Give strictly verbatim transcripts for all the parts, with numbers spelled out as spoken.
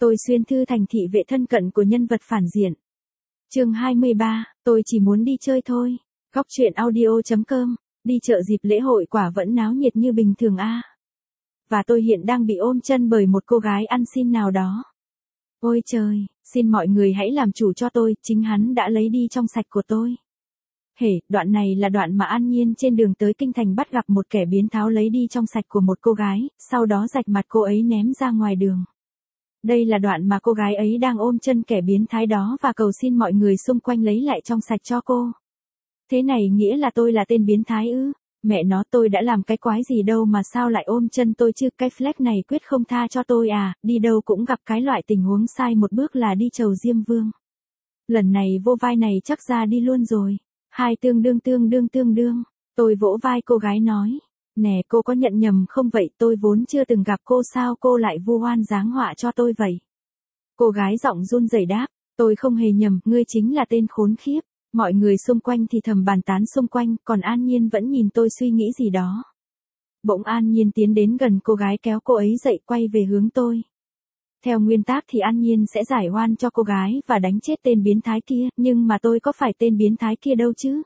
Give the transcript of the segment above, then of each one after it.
Tôi xuyên thư thành thị vệ thân cận của nhân vật phản diện. Chương hai mươi ba, tôi chỉ muốn đi chơi thôi. Góc truyện audio chấm com, đi chợ dịp lễ hội quả vẫn náo nhiệt như bình thường a. Và tôi hiện đang bị ôm chân bởi một cô gái ăn xin nào đó. Ôi trời, xin mọi người hãy làm chủ cho tôi, chính hắn đã lấy đi trong sạch của tôi. Hể, đoạn này là đoạn mà An Nhiên trên đường tới Kinh Thành bắt gặp một kẻ biến tháo lấy đi trong sạch của một cô gái, sau đó rạch mặt cô ấy ném ra ngoài đường. Đây là đoạn mà cô gái ấy đang ôm chân kẻ biến thái đó và cầu xin mọi người xung quanh lấy lại trong sạch cho cô. Thế này nghĩa là tôi là tên biến thái ư? Mẹ nó, tôi đã làm cái quái gì đâu mà sao lại ôm chân tôi chứ? Cái flex này quyết không tha cho tôi à? Đi đâu cũng gặp cái loại tình huống sai một bước là đi chầu Diêm Vương. Lần này vô vai này chắc ra đi luôn rồi. Hai tương đương tương đương tương đương. Tôi vỗ vai cô gái nói. Nè, cô có nhận nhầm không vậy? Tôi vốn chưa từng gặp cô, sao cô lại vu oan giáng họa cho tôi vậy? Cô gái giọng run rẩy đáp. Tôi không hề nhầm, ngươi chính là tên khốn khiếp. Mọi người xung quanh thì thầm bàn tán xung quanh, còn An Nhiên vẫn nhìn tôi suy nghĩ gì đó. Bỗng An Nhiên tiến đến gần cô gái, kéo cô ấy dậy, quay về hướng tôi. Theo nguyên tắc thì An Nhiên sẽ giải oan cho cô gái và đánh chết tên biến thái kia, nhưng mà tôi có phải tên biến thái kia đâu chứ?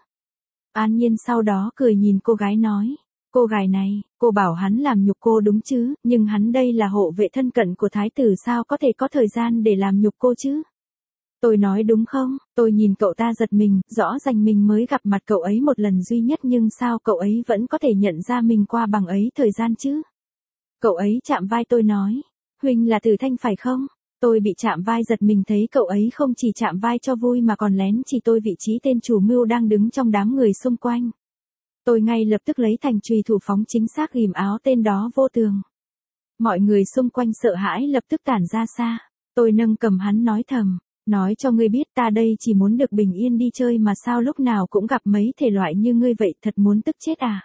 An Nhiên sau đó cười nhìn cô gái nói. Cô gái này, cô bảo hắn làm nhục cô đúng chứ, nhưng hắn đây là hộ vệ thân cận của thái tử, sao có thể có thời gian để làm nhục cô chứ? Tôi nói đúng không? Tôi nhìn cậu ta giật mình, rõ ràng mình mới gặp mặt cậu ấy một lần duy nhất nhưng sao cậu ấy vẫn có thể nhận ra mình qua bằng ấy thời gian chứ? Cậu ấy chạm vai tôi nói. Huynh là Từ Thanh phải không? Tôi bị chạm vai giật mình thấy cậu ấy không chỉ chạm vai cho vui mà còn lén chỉ tôi vị trí tên chủ mưu đang đứng trong đám người xung quanh. Tôi ngay lập tức lấy thành chùy thủ phóng chính xác ghìm áo tên đó vô tường. Mọi người xung quanh sợ hãi lập tức tản ra xa. Tôi nâng cầm hắn nói thầm. Nói cho ngươi biết, ta đây chỉ muốn được bình yên đi chơi mà sao lúc nào cũng gặp mấy thể loại như ngươi vậy, thật muốn tức chết à.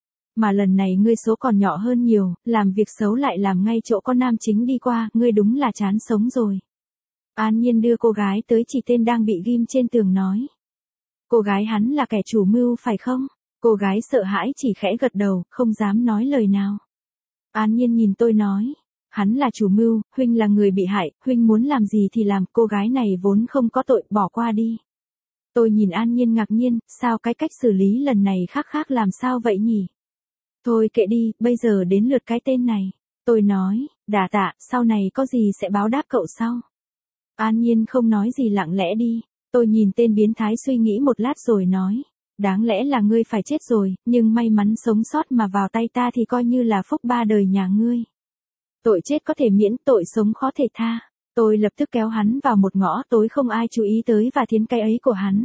Mà lần này ngươi số còn nhỏ hơn nhiều, làm việc xấu lại làm ngay chỗ con nam chính đi qua, ngươi đúng là chán sống rồi. An Nhiên đưa cô gái tới chỉ tên đang bị ghim trên tường nói. Cô gái hắn là kẻ chủ mưu phải không? Cô gái sợ hãi chỉ khẽ gật đầu, không dám nói lời nào. An Nhiên nhìn tôi nói. Hắn là chủ mưu, huynh là người bị hại, huynh muốn làm gì thì làm, cô gái này vốn không có tội, bỏ qua đi. Tôi nhìn An Nhiên ngạc nhiên, sao cái cách xử lý lần này khác khác làm sao vậy nhỉ? Thôi kệ đi, bây giờ đến lượt cái tên này. Tôi nói, đà tạ, sau này có gì sẽ báo đáp cậu sau. An Nhiên không nói gì lặng lẽ đi. Tôi nhìn tên biến thái suy nghĩ một lát rồi nói. Đáng lẽ là ngươi phải chết rồi, nhưng may mắn sống sót mà vào tay ta thì coi như là phúc ba đời nhà ngươi. Tội chết có thể miễn, tội sống khó thể tha. Tôi lập tức kéo hắn vào một ngõ tối không ai chú ý tới và thiến cái ấy của hắn.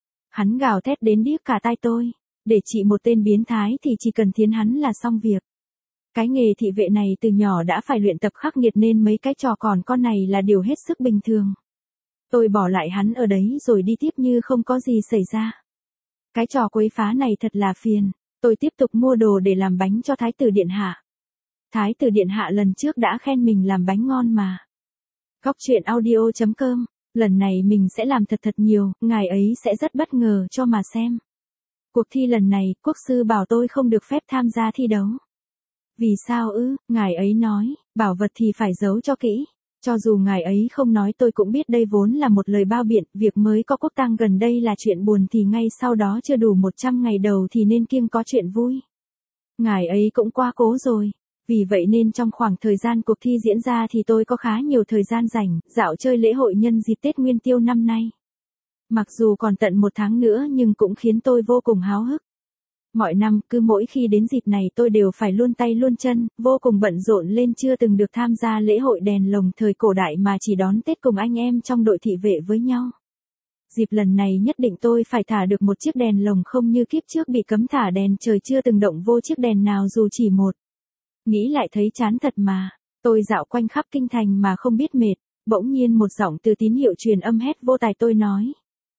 Hắn gào thét đến điếc cả tai tôi. Để trị một tên biến thái thì chỉ cần thiến hắn là xong việc. Cái nghề thị vệ này từ nhỏ đã phải luyện tập khắc nghiệt nên mấy cái trò còn con này là điều hết sức bình thường. Tôi bỏ lại hắn ở đấy rồi đi tiếp như không có gì xảy ra. Cái trò quấy phá này thật là phiền. Tôi tiếp tục mua đồ để làm bánh cho Thái tử Điện Hạ. Thái tử Điện Hạ lần trước đã khen mình làm bánh ngon mà. Góc truyện audio chấm com, lần này mình sẽ làm thật thật nhiều, ngài ấy sẽ rất bất ngờ cho mà xem. Cuộc thi lần này, quốc sư bảo tôi không được phép tham gia thi đấu. Vì sao ư? Ngài ấy nói, bảo vật thì phải giấu cho kỹ. Cho dù ngài ấy không nói tôi cũng biết đây vốn là một lời bao biện, việc mới có quốc tang gần đây là chuyện buồn thì ngay sau đó chưa đủ một trăm ngày đầu thì nên kiêng có chuyện vui. Ngài ấy cũng quá cố rồi. Vì vậy nên trong khoảng thời gian cuộc thi diễn ra thì tôi có khá nhiều thời gian rảnh, dạo chơi lễ hội nhân dịp Tết Nguyên Tiêu năm nay. Mặc dù còn tận một tháng nữa nhưng cũng khiến tôi vô cùng háo hức. Mọi năm, cứ mỗi khi đến dịp này tôi đều phải luôn tay luôn chân, vô cùng bận rộn lên chưa từng được tham gia lễ hội đèn lồng thời cổ đại mà chỉ đón Tết cùng anh em trong đội thị vệ với nhau. Dịp lần này nhất định tôi phải thả được một chiếc đèn lồng không như kiếp trước bị cấm thả đèn trời chưa từng động vô chiếc đèn nào dù chỉ một. Nghĩ lại thấy chán thật mà. Tôi dạo quanh khắp kinh thành mà không biết mệt. Bỗng nhiên một giọng từ tín hiệu truyền âm hét vô tài tôi nói.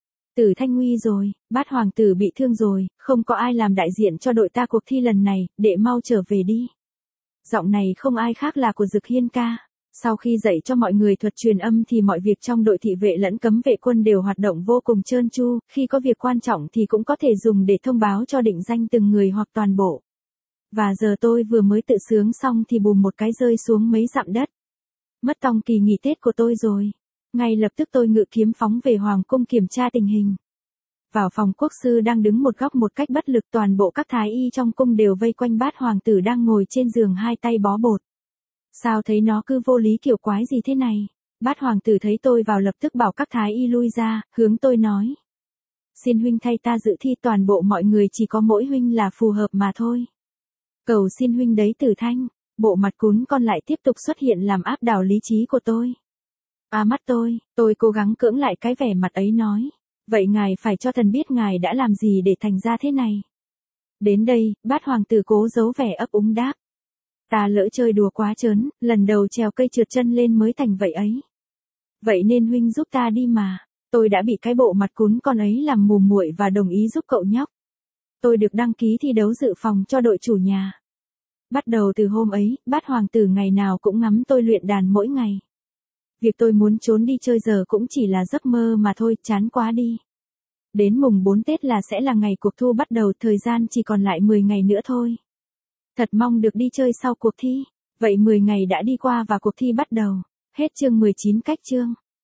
Tử Thanh nguy rồi, bát hoàng tử bị thương rồi, không có ai làm đại diện cho đội ta cuộc thi lần này, đệ mau trở về đi. Giọng này không ai khác là của Dực Hiên ca. Sau khi dạy cho mọi người thuật truyền âm thì mọi việc trong đội thị vệ lẫn cấm vệ quân đều hoạt động vô cùng trơn tru, khi có việc quan trọng thì cũng có thể dùng để thông báo cho định danh từng người hoặc toàn bộ. Và giờ tôi vừa mới tự sướng xong thì bùm một cái rơi xuống mấy dặm đất. Mất tòng kỳ nghỉ Tết của tôi rồi. Ngay lập tức tôi ngự kiếm phóng về Hoàng cung kiểm tra tình hình. Vào phòng quốc sư đang đứng một góc một cách bất lực, toàn bộ các thái y trong cung đều vây quanh bát hoàng tử đang ngồi trên giường hai tay bó bột. Sao thấy nó cứ vô lý kiểu quái gì thế này? Bát hoàng tử thấy tôi vào lập tức bảo các thái y lui ra, hướng tôi nói. Xin huynh thay ta dự thi, toàn bộ mọi người chỉ có mỗi huynh là phù hợp mà thôi. Cầu xin huynh đấy Tử Thanh. Bộ mặt cún con lại tiếp tục xuất hiện làm áp đảo lý trí của tôi. À mắt tôi, tôi cố gắng cưỡng lại cái vẻ mặt ấy nói. Vậy ngài phải cho thần biết ngài đã làm gì để thành ra thế này. Đến đây, bát hoàng tử cố giấu vẻ ấp úng đáp. Ta lỡ chơi đùa quá trớn, lần đầu trèo cây trượt chân lên mới thành vậy ấy. Vậy nên huynh giúp ta đi mà. Tôi đã bị cái bộ mặt cún con ấy làm mù muội và đồng ý giúp cậu nhóc. Tôi được đăng ký thi đấu dự phòng cho đội chủ nhà. Bắt đầu từ hôm ấy, bát hoàng tử ngày nào cũng ngắm tôi luyện đàn mỗi ngày. Việc tôi muốn trốn đi chơi giờ cũng chỉ là giấc mơ mà thôi, chán quá đi. Đến mùng bốn Tết là sẽ là ngày cuộc thu bắt đầu, thời gian chỉ còn lại mười ngày nữa thôi. Thật mong được đi chơi sau cuộc thi. Vậy mười ngày đã đi qua và cuộc thi bắt đầu. Hết chương mười chín cách chương.